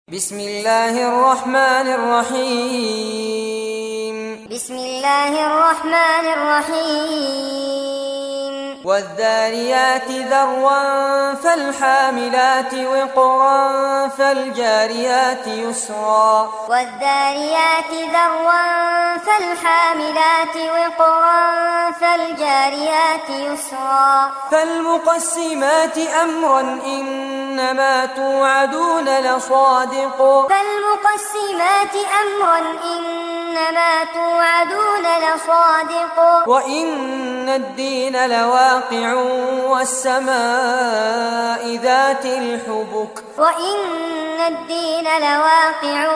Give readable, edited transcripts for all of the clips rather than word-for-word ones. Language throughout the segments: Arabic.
بسم الله الرحمن الرحيم بسم الله الرحمن الرحيم والذاريات ذروا فالحاملات وقرا فالجاريات يسرا والذاريات ذروا فالحاملات وقرا فالجاريات يسرا فالمقسمات أمرا إنما توعدون لصادق فالمقسمات أمرا إنما توعدون لصادق وإن الدين لواقع والسماء ذات الحبك وإن الدين لواقع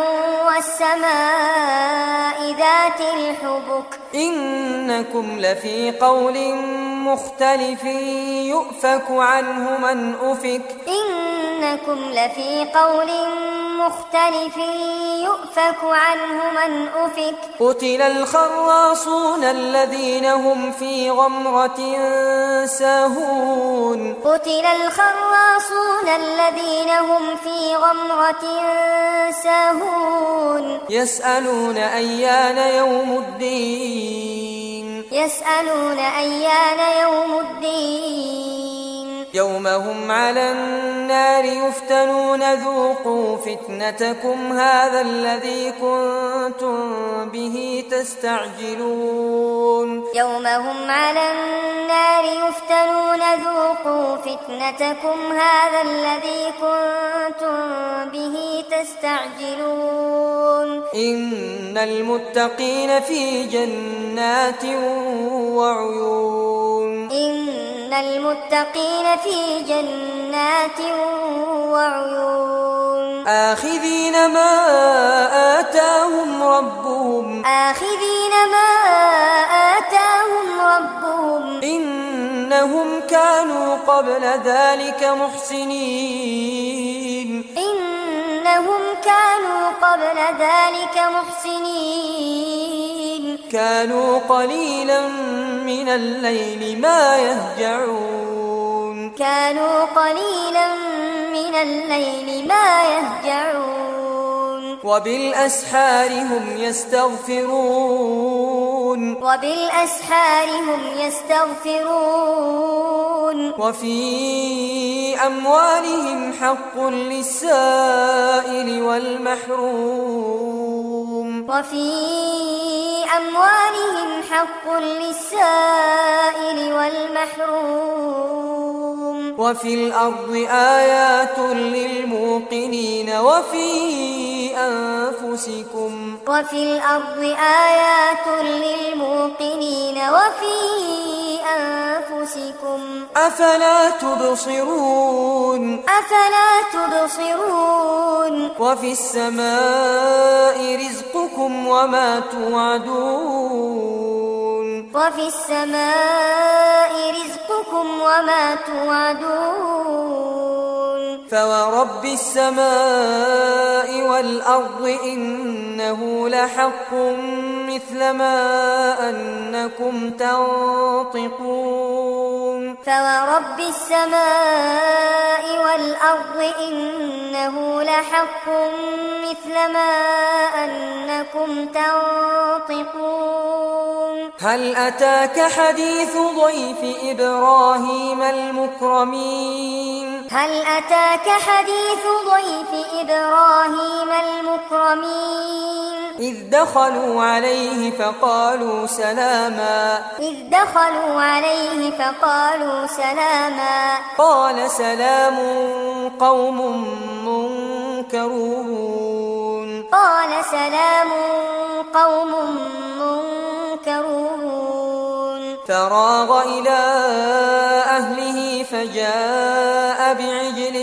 والسماء ذات الحبك إنكم لفي قول مختلف يؤفك عنه من أفك إنكم لفي قول مختلف يؤفك عنه من أفك قتل الخراصون الذين هم في غمرة ساهون قتل الخراصون الذين هم في غمرة ساهون يسألون أيان يوم الدين يسألون أيان يوم الدين يوم هم على النار يفتنون ذوقوا فتنتكم هذا الذي كنتم به تستعجلون يوم هم على النار يفتنون ذوقوا فتنتكم هذا الذي كنتم به تستعجلون إن المتقين في جنات وعيون إن المتقين في جنات وعيون آخذين ما آتاهم ربهم إنهم كانوا قبل ذلك محسنين كانوا قليلا من الليل ما يهجعون وبالأسحار هم يستغفرون وفي أموالهم حق للسائل والمحروم وفي الأرض آيات للموقنين وفي أنفسكم أفلا تبصرون وفي السماء رزقكم وما توعدون فورب السماء والأرض إنه لحق مثل ما أنكم تنطقون هل أتاك حديث ضيف إبراهيم المكرمين إذ دخلوا عليه فقالوا سلاما قال سلام قوم منكرون فراغ إلى أهله فجاء بعجل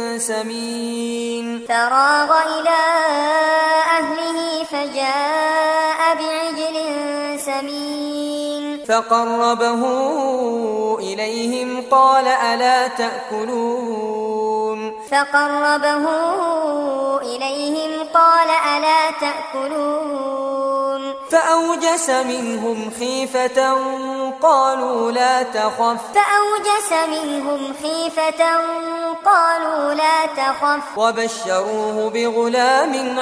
سمين فقربه إليهم قال ألا تأكلون فأوجس فأوجس منهم خيفة قالوا لا تخف وبشروه بغلام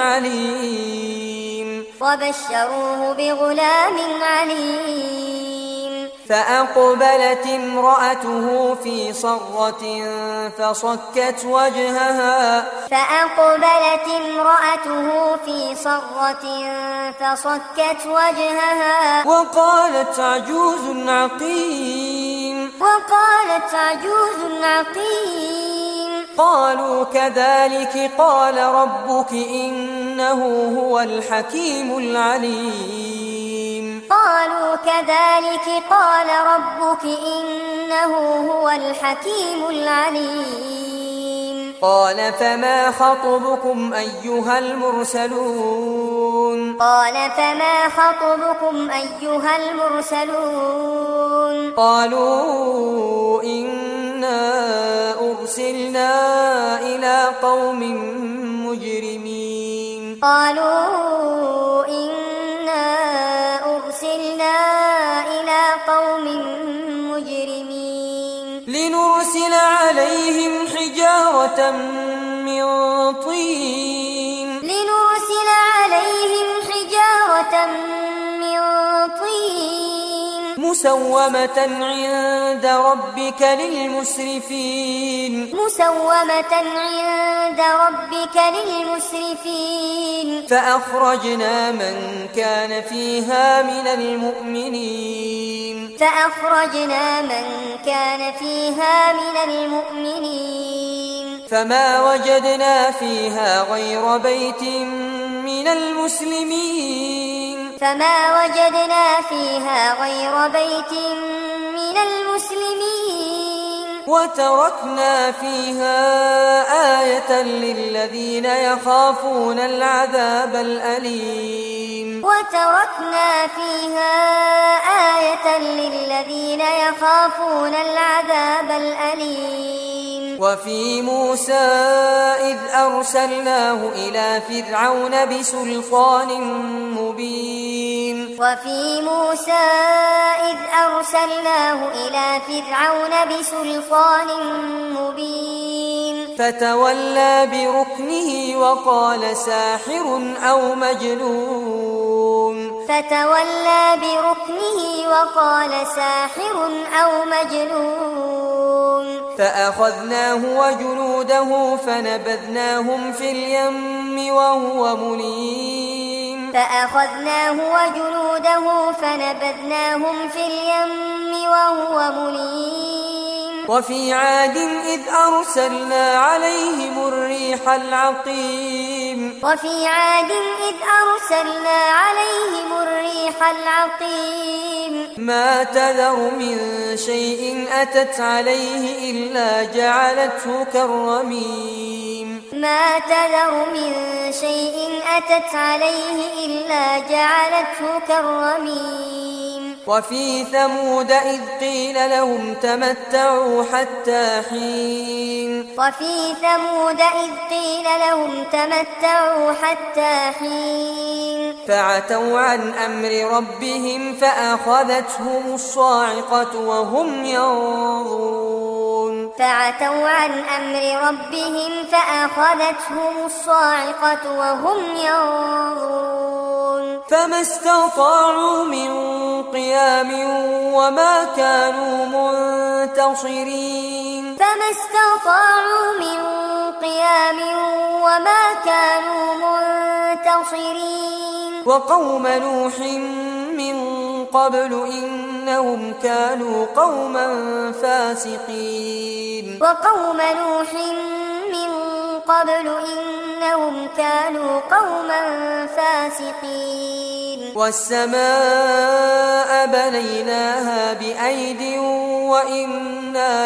عليم فأقبلت امرأته في صرة فصكت وجهها وقالت عجوز عقيم قالوا كذلك قال ربك إنه هو الحكيم العليم قال فما خطبكم أيها المرسلون قالوا إنا أرسلنا إلى قوم مجرمين لنرسل عليهم حجارة من طين مسومة عند ربك للمسرفين فأخرجنا من كان فيها من المؤمنين فما وجدنا فيها غير بيت من المسلمين وتركنا فيها آية للذين يخافون العذاب الأليم وفي موسى إذ أرسلناه إلى فرعون بسلطان مبين فتولى بركنه وقال ساحر أو مجنون فأخذناه وجنوده فنبذناهم في اليم وهو مليم وفي عاد إذ أرسلنا عليهم الريح العقيم ما تذر من شيء أتت عليه إلا جعلته كالرميم وفي ثمود إذ قيل لهم تمتعوا حتى حين فعتوا عن أمر ربهم فأخذتهم الصاعقة وهم ينظرون فما استطاعوا من قيام وما كانوا منتصرين وقوم نوح من قبل إنهم كانوا قوما فاسقين والسماء بنيناها بأيد وإنا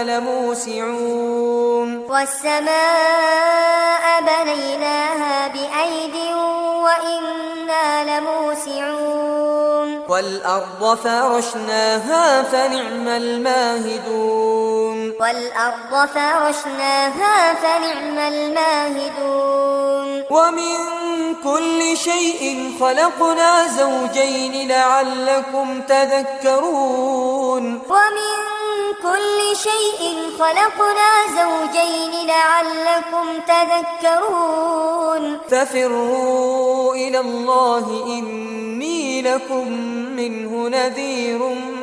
لموسعون والأرض فرشناها فنعم الماهدون ومن كل شيء خلقنا زوجين لعلكم تذكرون ومن كل شيء خلقنا زوجين لعلكم تذكرون ففروا إلى الله إني لكم منه نذير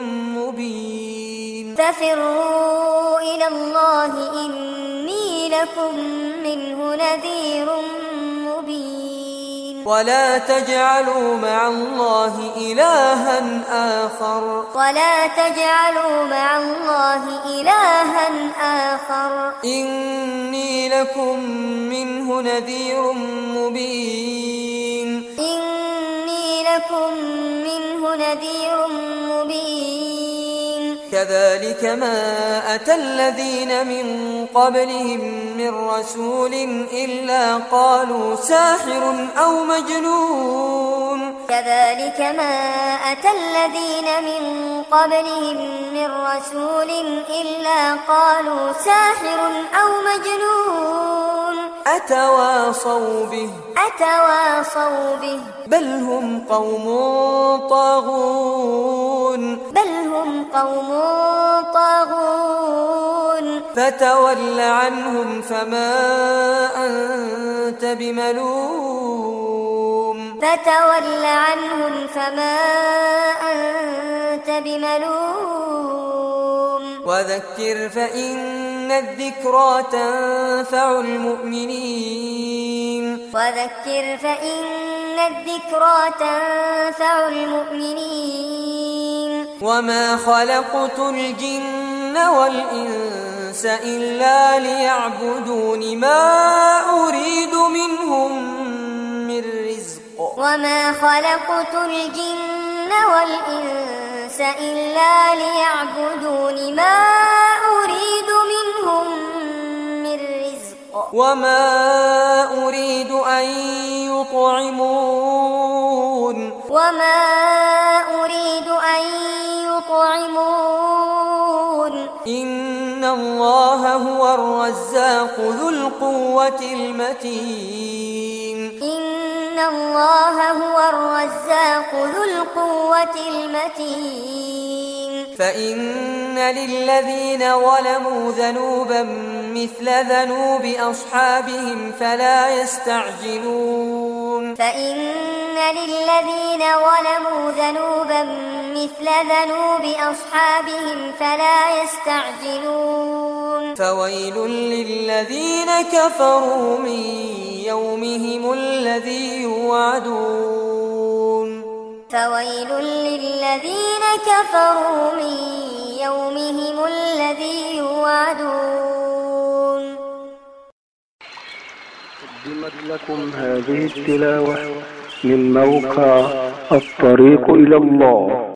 مبين ففروا إلى الله إني لكم منه نذير مبين ولا تجعلوا مع الله إلها آخر إني لكم منه نذير مبين كذلك ما أتى الذين من قبلهم من رسول إلا قالوا ساحر أو مجنون أتواصوا به بل هم قوم طاغون فتول عنهم فما أنت بملوم وذكر فإن الذكرى تنفع المؤمنين وما خلقت الجن والإنس إلا ليعبدون ما أريد منهم من رزق وما أريد أن يطعمون إن الله هو الرزاق ذو القوة المتين فإن للذين ظلموا ذنوبا مثل ذنوب أصحابهم فلا يستعجلون فويل للذين كفروا من يومهم الذي يوعدون قدمت لكم هذه التلاوة من موقع الطريق إلى الله.